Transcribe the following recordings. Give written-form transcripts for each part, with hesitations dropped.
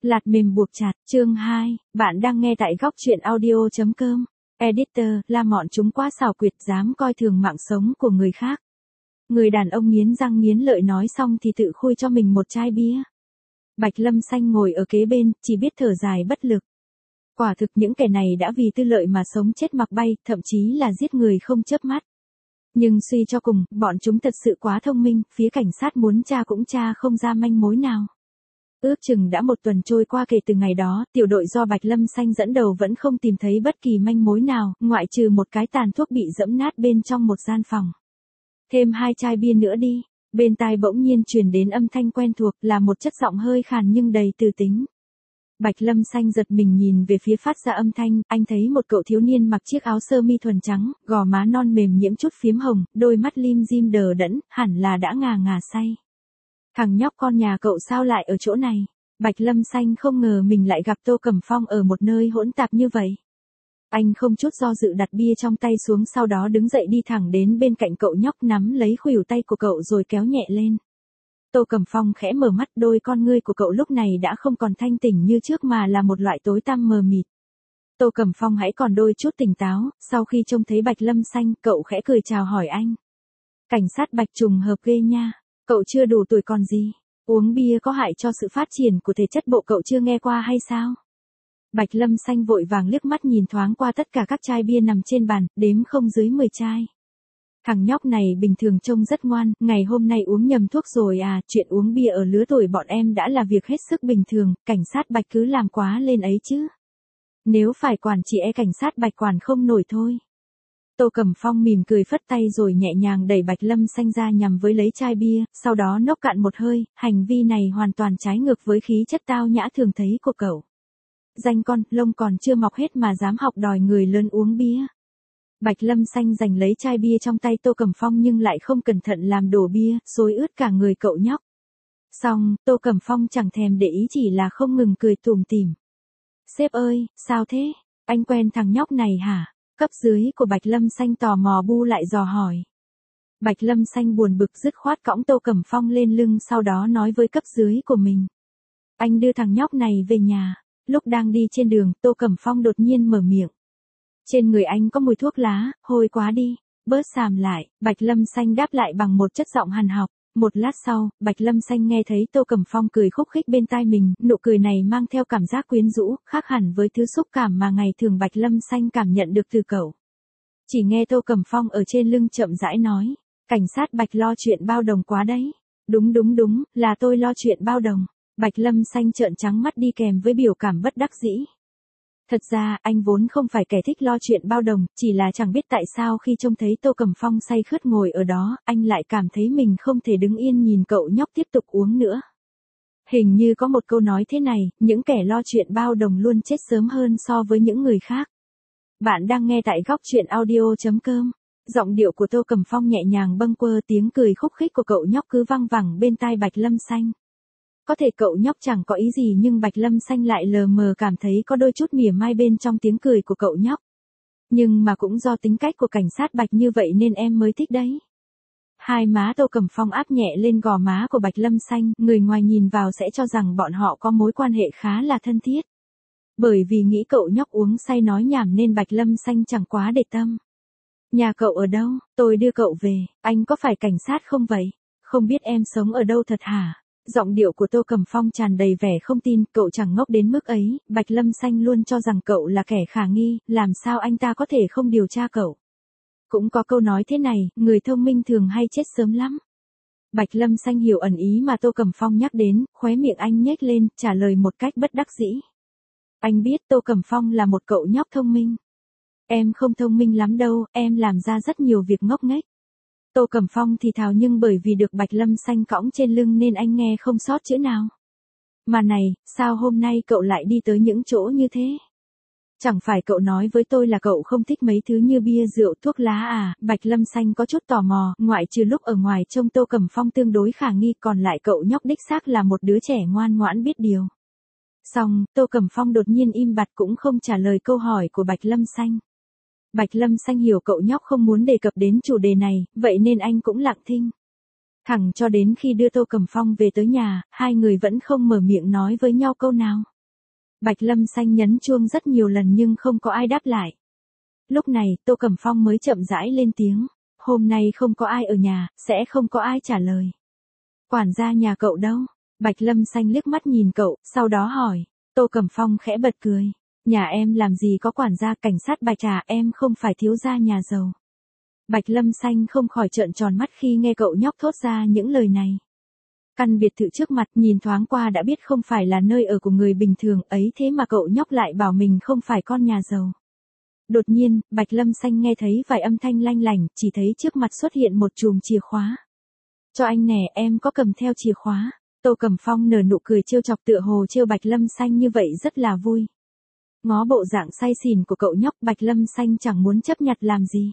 Lạt mềm buộc chặt, chương 2, bạn đang nghe tại góc truyện audio.com. Editor, la mọn chúng quá xảo quyệt dám coi thường mạng sống của người khác. Người đàn ông nghiến răng nghiến lợi nói xong thì tự khui cho mình một chai bia. Bạch Lâm Xanh ngồi ở kế bên, chỉ biết thở dài bất lực. Quả thực những kẻ này đã vì tư lợi mà sống chết mặc bay, thậm chí là giết người không chớp mắt. Nhưng suy cho cùng, bọn chúng thật sự quá thông minh, phía cảnh sát muốn tra cũng tra không ra manh mối nào. Ước chừng đã một tuần trôi qua kể từ ngày đó, tiểu đội do Bạch Lâm Xanh dẫn đầu vẫn không tìm thấy bất kỳ manh mối nào, ngoại trừ một cái tàn thuốc bị dẫm nát bên trong một gian phòng. Thêm 2 chai bia nữa đi, bên tai bỗng nhiên truyền đến âm thanh quen thuộc, là một chất giọng hơi khàn nhưng đầy từ tính. Bạch Lâm Xanh giật mình nhìn về phía phát ra âm thanh, anh thấy một cậu thiếu niên mặc chiếc áo sơ mi thuần trắng, gò má non mềm nhiễm chút phím hồng, đôi mắt lim dim đờ đẫn, hẳn là đã ngà ngà say. Thằng nhóc con nhà cậu sao lại ở chỗ này? Bạch Lâm Xanh không ngờ mình lại gặp Tô Cẩm Phong ở một nơi hỗn tạp như vậy. Anh không chút do dự đặt bia trong tay xuống, sau đó đứng dậy đi thẳng đến bên cạnh cậu nhóc, nắm lấy khuỷu tay của cậu rồi kéo nhẹ lên. Tô Cẩm Phong khẽ mở mắt, đôi con ngươi của cậu lúc này đã không còn thanh tỉnh như trước mà là một loại tối tăm mờ mịt. Tô Cẩm Phong hãy còn đôi chút tỉnh táo, sau khi trông thấy Bạch Lâm Xanh, cậu khẽ cười chào hỏi anh. Cảnh sát Bạch, trùng hợp ghê nha. Cậu chưa đủ tuổi còn gì, uống bia có hại cho sự phát triển của thể chất bộ, cậu chưa nghe qua hay sao? Bạch Lâm Xanh vội vàng liếc mắt nhìn thoáng qua tất cả các chai bia nằm trên bàn, đếm không dưới 10 chai. Thằng nhóc này bình thường trông rất ngoan, ngày hôm nay uống nhầm thuốc rồi à, chuyện uống bia ở lứa tuổi bọn em đã là việc hết sức bình thường, cảnh sát Bạch cứ làm quá lên ấy chứ. Nếu phải quản chị cảnh sát Bạch quản không nổi thôi. Tô Cẩm Phong mỉm cười phất tay rồi nhẹ nhàng đẩy Bạch Lâm Xanh ra nhằm với lấy chai bia, sau đó nốc cạn một hơi, hành vi này hoàn toàn trái ngược với khí chất tao nhã thường thấy của cậu. Danh con, lông còn chưa mọc hết mà dám học đòi người lớn uống bia. Bạch Lâm Xanh giành lấy chai bia trong tay Tô Cẩm Phong nhưng lại không cẩn thận làm đổ bia, xối ướt cả người cậu nhóc. Xong, Tô Cẩm Phong chẳng thèm để ý, chỉ là không ngừng cười tủm tỉm. Sếp ơi, sao thế? Anh quen thằng nhóc này hả? Cấp dưới của Bạch Lâm Xanh tò mò bu lại dò hỏi. Bạch Lâm Xanh buồn bực dứt khoát cõng Tô Cẩm Phong lên lưng, sau đó nói với cấp dưới của mình. Anh đưa thằng nhóc này về nhà. Lúc đang đi trên đường, Tô Cẩm Phong đột nhiên mở miệng. Trên người anh có mùi thuốc lá, hôi quá đi, bớt xàm lại. Bạch Lâm Xanh đáp lại bằng một chất giọng hằn học. Một lát sau, Bạch Lâm Xanh nghe thấy Tô Cẩm Phong cười khúc khích bên tai mình, nụ cười này mang theo cảm giác quyến rũ, khác hẳn với thứ xúc cảm mà ngày thường Bạch Lâm Xanh cảm nhận được từ cậu. Chỉ nghe Tô Cẩm Phong ở trên lưng chậm rãi nói, cảnh sát Bạch lo chuyện bao đồng quá đấy. Đúng, là tôi lo chuyện bao đồng. Bạch Lâm Xanh trợn trắng mắt đi kèm với biểu cảm bất đắc dĩ. Thật ra, anh vốn không phải kẻ thích lo chuyện bao đồng, chỉ là chẳng biết tại sao khi trông thấy Tô Cẩm Phong say khướt ngồi ở đó, anh lại cảm thấy mình không thể đứng yên nhìn cậu nhóc tiếp tục uống nữa. Hình như có một câu nói thế này, những kẻ lo chuyện bao đồng luôn chết sớm hơn so với những người khác. Bạn đang nghe tại góc truyện audio.com. Giọng điệu của Tô Cẩm Phong nhẹ nhàng bâng quơ, tiếng cười khúc khích của cậu nhóc cứ văng vẳng bên tai Bạch Lâm Xanh. Có thể cậu nhóc chẳng có ý gì nhưng Bạch Lâm Xanh lại lờ mờ cảm thấy có đôi chút mỉa mai bên trong tiếng cười của cậu nhóc. Nhưng mà cũng do tính cách của cảnh sát Bạch như vậy nên em mới thích đấy. Hai má Tô Cẩm Phong áp nhẹ lên gò má của Bạch Lâm Xanh, người ngoài nhìn vào sẽ cho rằng bọn họ có mối quan hệ khá là thân thiết. Bởi vì nghĩ cậu nhóc uống say nói nhảm nên Bạch Lâm Xanh chẳng quá để tâm. Nhà cậu ở đâu? Tôi đưa cậu về. Anh có phải cảnh sát không vậy? Không biết em sống ở đâu thật hả? Giọng điệu của Tô Cẩm Phong tràn đầy vẻ không tin, cậu chẳng ngốc đến mức ấy, Bạch Lâm Xanh luôn cho rằng cậu là kẻ khả nghi, làm sao anh ta có thể không điều tra cậu. Cũng có câu nói thế này, người thông minh thường hay chết sớm lắm. Bạch Lâm Xanh hiểu ẩn ý mà Tô Cẩm Phong nhắc đến, khóe miệng anh nhếch lên, trả lời một cách bất đắc dĩ. Anh biết Tô Cẩm Phong là một cậu nhóc thông minh. Em không thông minh lắm đâu, em làm ra rất nhiều việc ngốc nghếch. Tô Cẩm Phong thì thào nhưng bởi vì được Bạch Lâm Xanh cõng trên lưng nên anh nghe không sót chữ nào. Mà này, sao hôm nay cậu lại đi tới những chỗ như thế? Chẳng phải cậu nói với tôi là cậu không thích mấy thứ như bia rượu thuốc lá à? Bạch Lâm Xanh có chút tò mò, ngoại trừ lúc ở ngoài trông Tô Cẩm Phong tương đối khả nghi, còn lại cậu nhóc đích xác là một đứa trẻ ngoan ngoãn biết điều. Xong, Tô Cẩm Phong đột nhiên im bặt cũng không trả lời câu hỏi của Bạch Lâm Xanh. Bạch Lâm Xanh hiểu cậu nhóc không muốn đề cập đến chủ đề này, vậy nên anh cũng lặng thinh. Thẳng cho đến khi đưa Tô Cẩm Phong về tới nhà, hai người vẫn không mở miệng nói với nhau câu nào. Bạch Lâm Xanh nhấn chuông rất nhiều lần nhưng không có ai đáp lại. Lúc này, Tô Cẩm Phong mới chậm rãi lên tiếng. Hôm nay không có ai ở nhà, sẽ không có ai trả lời. Quản gia nhà cậu đâu? Bạch Lâm Xanh liếc mắt nhìn cậu, sau đó hỏi. Tô Cẩm Phong khẽ bật cười. Nhà em làm gì có quản gia, cảnh sát Bạch à, em không phải thiếu gia nhà giàu. Bạch Lâm Xanh không khỏi trợn tròn mắt khi nghe cậu nhóc thốt ra những lời này. Căn biệt thự trước mặt nhìn thoáng qua đã biết không phải là nơi ở của người bình thường ấy, thế mà cậu nhóc lại bảo mình không phải con nhà giàu. Đột nhiên, Bạch Lâm Xanh nghe thấy vài âm thanh lanh lảnh, chỉ thấy trước mặt xuất hiện một chùm chìa khóa. Cho anh nè, em có cầm theo chìa khóa. Tô Cẩm Phong nở nụ cười trêu chọc, tựa hồ trêu Bạch Lâm Xanh như vậy rất là vui. Ngó bộ dạng say xỉn của cậu nhóc, Bạch Lâm Xanh chẳng muốn chấp nhặt làm gì.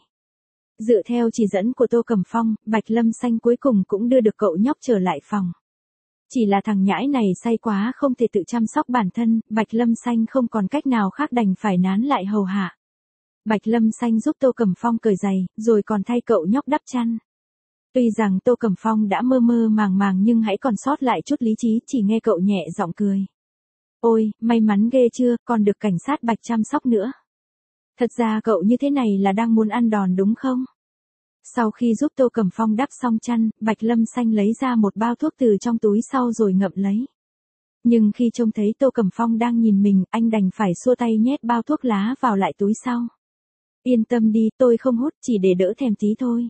Dựa theo chỉ dẫn của Tô Cẩm Phong, Bạch Lâm Xanh cuối cùng cũng đưa được cậu nhóc trở lại phòng. Chỉ là thằng nhãi này say quá không thể tự chăm sóc bản thân, Bạch Lâm Xanh không còn cách nào khác đành phải nán lại hầu hạ. Bạch Lâm Xanh giúp Tô Cẩm Phong cởi giày, rồi còn thay cậu nhóc đắp chăn. Tuy rằng Tô Cẩm Phong đã mơ mơ màng màng nhưng hãy còn sót lại chút lý trí, chỉ nghe cậu nhẹ giọng cười. Ôi, may mắn ghê chưa, còn được cảnh sát Bạch chăm sóc nữa. Thật ra cậu như thế này là đang muốn ăn đòn đúng không? Sau khi giúp Tô Cẩm Phong đắp xong chăn, Bạch Lâm Xanh lấy ra một bao thuốc từ trong túi sau rồi ngậm lấy. Nhưng khi trông thấy Tô Cẩm Phong đang nhìn mình, anh đành phải xua tay nhét bao thuốc lá vào lại túi sau. Yên tâm đi, tôi không hút, chỉ để đỡ thèm tí thôi.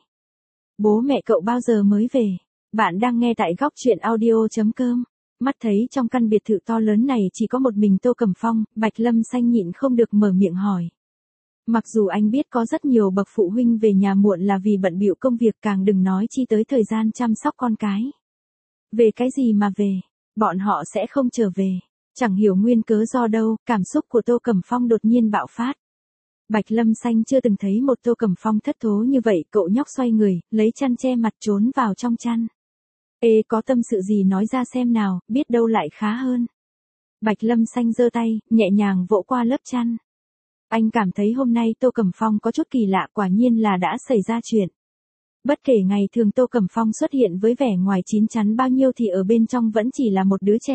Bố mẹ cậu bao giờ mới về? Bạn đang nghe tại góc truyện audio.com. Mắt thấy trong căn biệt thự to lớn này chỉ có một mình Tô Cẩm Phong, Bạch Lâm Xanh nhịn không được mở miệng hỏi. Mặc dù anh biết có rất nhiều bậc phụ huynh về nhà muộn là vì bận bịu công việc, càng đừng nói chi tới thời gian chăm sóc con cái. Về cái gì mà về? Bọn họ sẽ không trở về. Chẳng hiểu nguyên cớ do đâu, cảm xúc của Tô Cẩm Phong đột nhiên bạo phát. Bạch Lâm Xanh chưa từng thấy một Tô Cẩm Phong thất thố như vậy, cậu nhóc xoay người, lấy chăn che mặt trốn vào trong chăn. Ê, có tâm sự gì nói ra xem nào, biết đâu lại khá hơn. Bạch Lâm Xanh giơ tay, nhẹ nhàng vỗ qua lớp chăn. Anh cảm thấy hôm nay Tô Cẩm Phong có chút kỳ lạ, quả nhiên là đã xảy ra chuyện. Bất kể ngày thường Tô Cẩm Phong xuất hiện với vẻ ngoài chín chắn bao nhiêu thì ở bên trong vẫn chỉ là một đứa trẻ.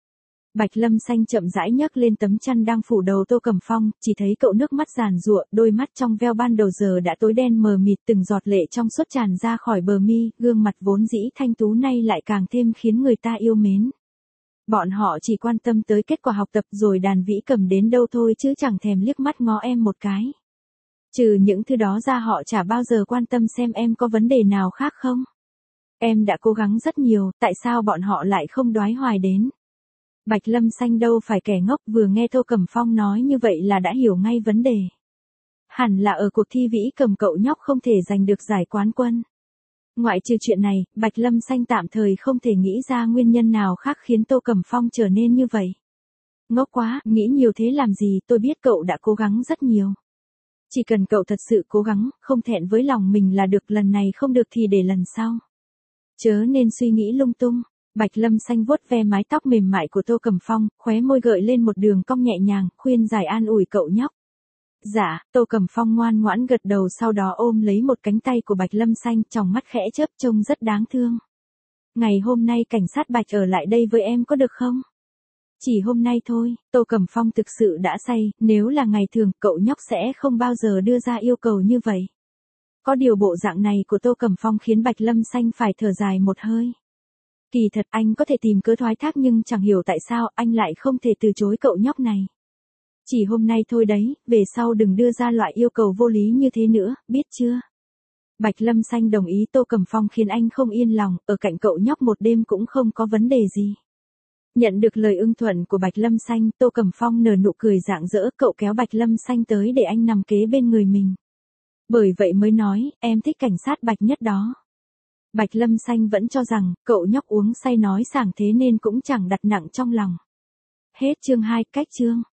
Bạch Lâm Xanh chậm rãi nhấc lên tấm chăn đang phủ đầu Tô Cẩm Phong, chỉ thấy cậu nước mắt giàn giụa, đôi mắt trong veo ban đầu giờ đã tối đen mờ mịt, từng giọt lệ trong suốt tràn ra khỏi bờ mi, gương mặt vốn dĩ thanh tú nay lại càng thêm khiến người ta yêu mến. Bọn họ chỉ quan tâm tới kết quả học tập rồi đàn vĩ cầm đến đâu thôi chứ chẳng thèm liếc mắt ngó em một cái. Trừ những thứ đó ra họ chả bao giờ quan tâm xem em có vấn đề nào khác không. Em đã cố gắng rất nhiều, tại sao bọn họ lại không đoái hoài đến. Bạch Lâm Xanh đâu phải kẻ ngốc, vừa nghe Tô Cẩm Phong nói như vậy là đã hiểu ngay vấn đề. Hẳn là ở cuộc thi vĩ cầm cậu nhóc không thể giành được giải quán quân. Ngoại trừ chuyện này, Bạch Lâm Xanh tạm thời không thể nghĩ ra nguyên nhân nào khác khiến Tô Cẩm Phong trở nên như vậy. Ngốc quá, nghĩ nhiều thế làm gì, tôi biết cậu đã cố gắng rất nhiều. Chỉ cần cậu thật sự cố gắng, không thẹn với lòng mình là được, lần này không được thì để lần sau. Chớ nên suy nghĩ lung tung. Bạch Lâm Xanh vuốt ve mái tóc mềm mại của Tô Cẩm Phong, khóe môi gợi lên một đường cong nhẹ nhàng, khuyên giải an ủi cậu nhóc. Dạ, Tô Cẩm Phong ngoan ngoãn gật đầu, sau đó ôm lấy một cánh tay của Bạch Lâm Xanh, tròng mắt khẽ chớp trông rất đáng thương. Ngày hôm nay cảnh sát Bạch ở lại đây với em có được không? Chỉ hôm nay thôi, Tô Cẩm Phong thực sự đã say, nếu là ngày thường cậu nhóc sẽ không bao giờ đưa ra yêu cầu như vậy. Có điều bộ dạng này của Tô Cẩm Phong khiến Bạch Lâm Xanh phải thở dài một hơi. Kỳ thật anh có thể tìm cớ thoái thác nhưng chẳng hiểu tại sao anh lại không thể từ chối cậu nhóc này. Chỉ hôm nay thôi đấy, về sau đừng đưa ra loại yêu cầu vô lý như thế nữa, biết chưa? Bạch Lâm Xanh đồng ý. Tô Cẩm Phong khiến anh không yên lòng, ở cạnh cậu nhóc một đêm cũng không có vấn đề gì. Nhận được lời ưng thuận của Bạch Lâm Xanh, Tô Cẩm Phong nở nụ cười rạng rỡ, cậu kéo Bạch Lâm Xanh tới để anh nằm kế bên người mình. Bởi vậy mới nói, em thích cảnh sát Bạch nhất đó. Bạch Lâm Xanh vẫn cho rằng, cậu nhóc uống say nói sảng thế nên cũng chẳng đặt nặng trong lòng. Hết chương 2, cách chương.